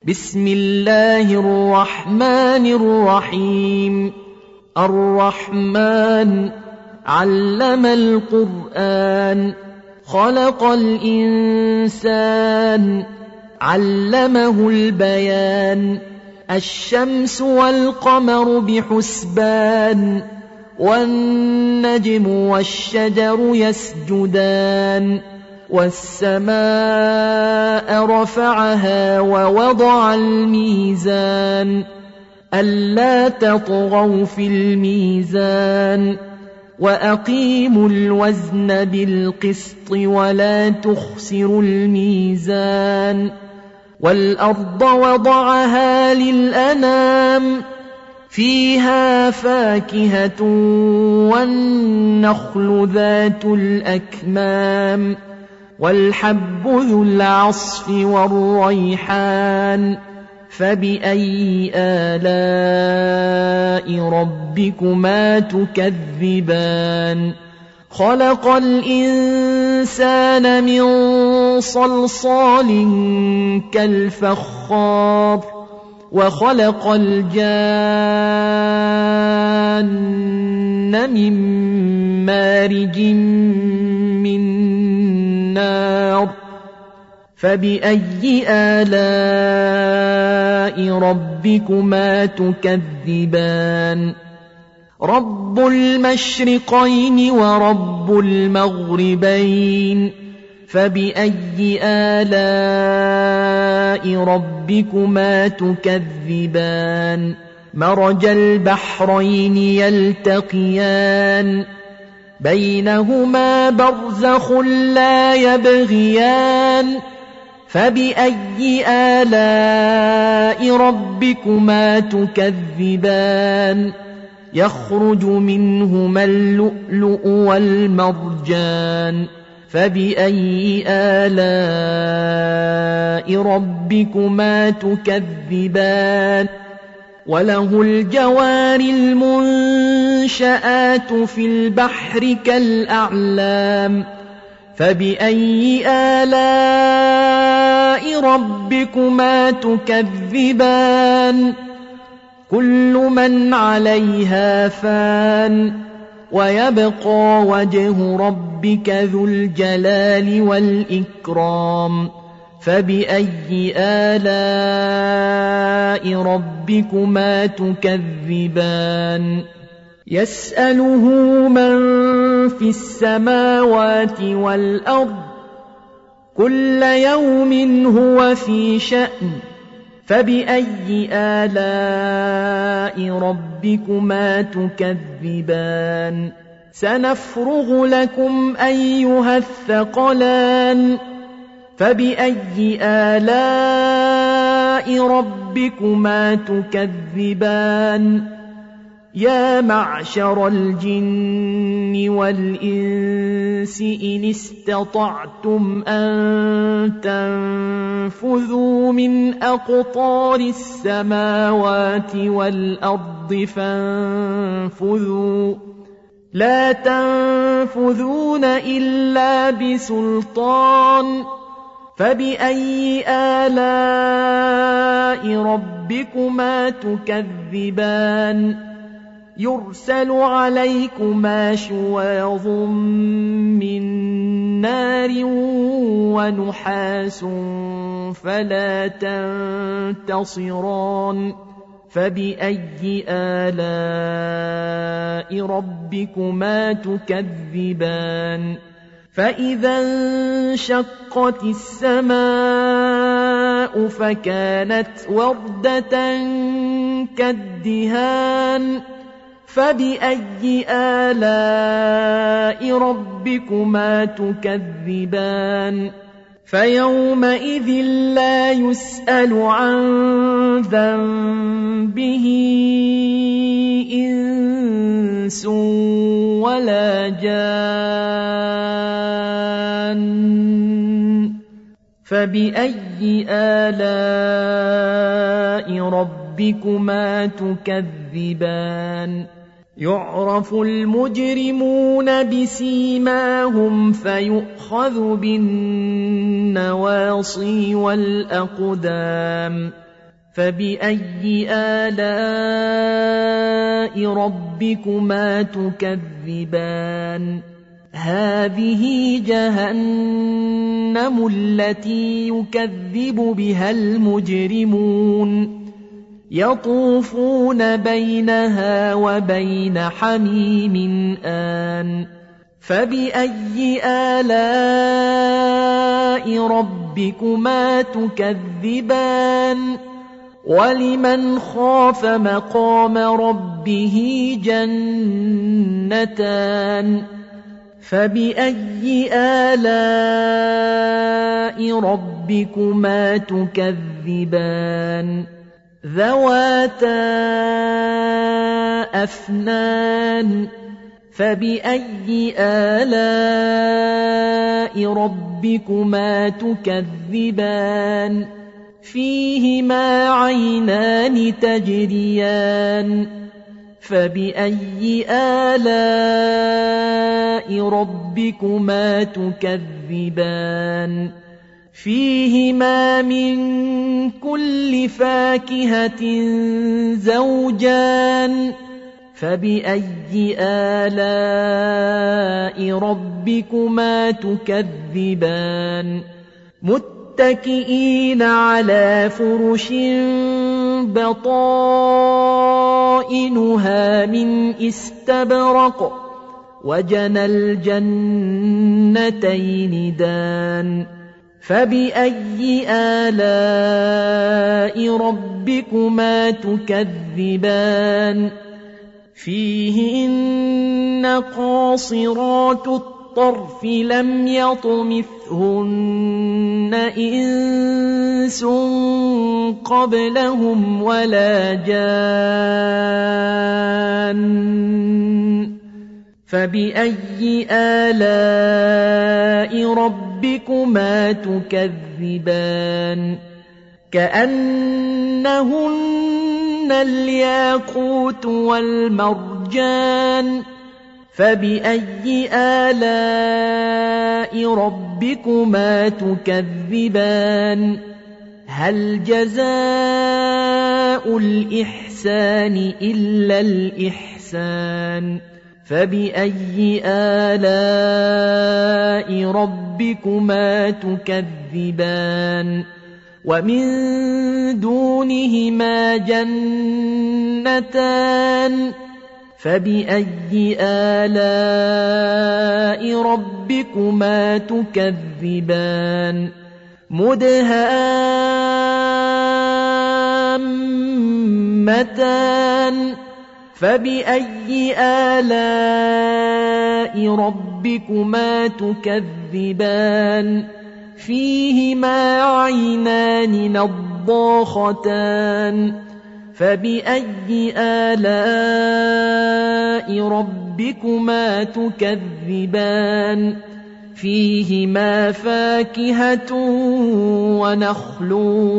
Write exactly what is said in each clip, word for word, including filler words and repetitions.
بسم الله الرحمن الرحيم. الرحمن علم القرآن، خلق الإنسان، علمه البيان. الشمس والقمر بحسبان، والنجم والشجر يسجدان. والسماء رفعها ووضع الميزان، ألا تطغوا في الميزان، وأقيموا الوزن بالقسط ولا تخسروا الميزان. والأرض وضعها للأنام، فيها فاكهة والنخل ذات الأكمام، والحب ذو العصف والريحان. فبأي آلاء ربكما تكذبان؟ خلق الإنسان من صلصال كالفخار، وخلق الجان من مارج من نار. فبأي آلاء ربكما تكذبان؟ رب المشرقين ورب المغربين، فبأي آلاء ربكما تكذبان؟ مرج البحرين يلتقيان، بينهما برزخ لا يبغيان. فبأي آلاء ربكما تكذبان؟ يخرج منهما اللؤلؤ والمرجان. فبأي آلاء ربكما تكذبان؟ وله الجوار المنشآت في البحر كالأعلام. فبأي آلاء ربكما تكذبان؟ كل من عليها فان، ويبقى وجه ربك ذو الجلال والإكرام. فبأي آلاء ربكما تكذبان؟ يسأله من في السماوات والأرض، كل يوم هو في شأن. فبأي آلاء ربكما تكذبان؟ سنفرغ لكم أيها الثقلان. فبأي آلاء ربكما تكذبان؟ يا معشر الجن والإنس إن استطعتم أن تنفذوا من أقطار السماوات والأرض فانفذوا، لا تنفذون إلا بسلطان. فبأي آلاء ربكما تكذبان؟ يرسل عليكما شواظ من نار ونحاس فلا تنتصران. فبأي آلاء ربكما تكذبان؟ فإذا انشقت السماء فكانت وردة كالدهان. فبأي آلاء ربكما تكذبان؟ فيومئذ لا يسأل عن ذنبه إنس ولا جان. فبأي آلاء ربكما تكذبان؟ يعرف المجرمون بسيماهم فيؤخذ بالنواصي والأقدام فبأي آلاء ربكما تكذبان هذه جهنم التي يكذب بها المجرمون يطوفون بينها وبين حميم آن فبأي آلاء ربكما تكذبان ولمن خاف مقام ربه جنتان فبأي آلاء ربكما تكذبان ذواتا أفنان فبأي آلاء ربكما تكذبان فيهما عينان تجريان فبأي آلاء ربكما تكذبان فيهما من كل فاكهة زوجان فبأي آلاء ربكما تكذبان متكئين على فرش بطائنها من استبرق وجنى الجنتين دان فبأي آلاء ربكما تكذبان فيهن قاصرات الطرف لم يطمثهن إنس قبلهم ولا جان فبأي آلاء ربكما تكذبان كأنهن الياقوت والمرجان فبأي آلاء ربكما تكذبان هل جزاء الإحسان إلا الإحسان فبأي آلاء ربكما تكذبان ومن دونهما جنتان فبأي آلاء ربكما تكذبان مدهامتان فبأي آلاء ربكما تكذبان فيهما عينان نضاختان فبأي آلاء ربكما تكذبان فيهما فاكهة ونخل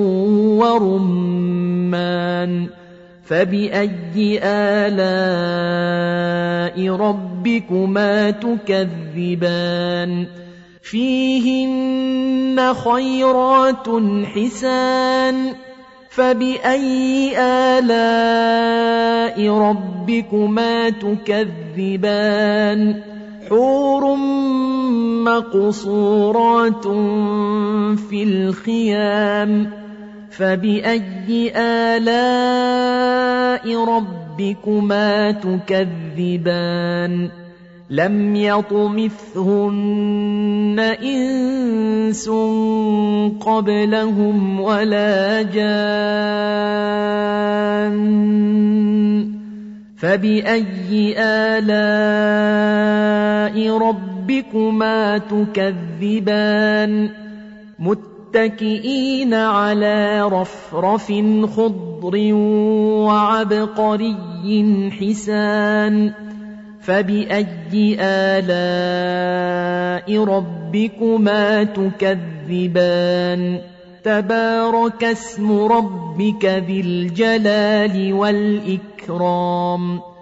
ورمان فبأي آلاء ربكما تكذبان فيهن خيرات حسان فبأي آلاء ربكما تكذبان حور مقصورات في الخيام فبأي آلاء ربكما تكذبان لم يطمثهن إنس قبلهم ولا جان فبأي آلاء ربكما تكذبان متكئين على رفرف خضر وعبقري حسان فبأي آلاء ربكما تكذبان تبارك اسم ربك ذي الجلال والإكرام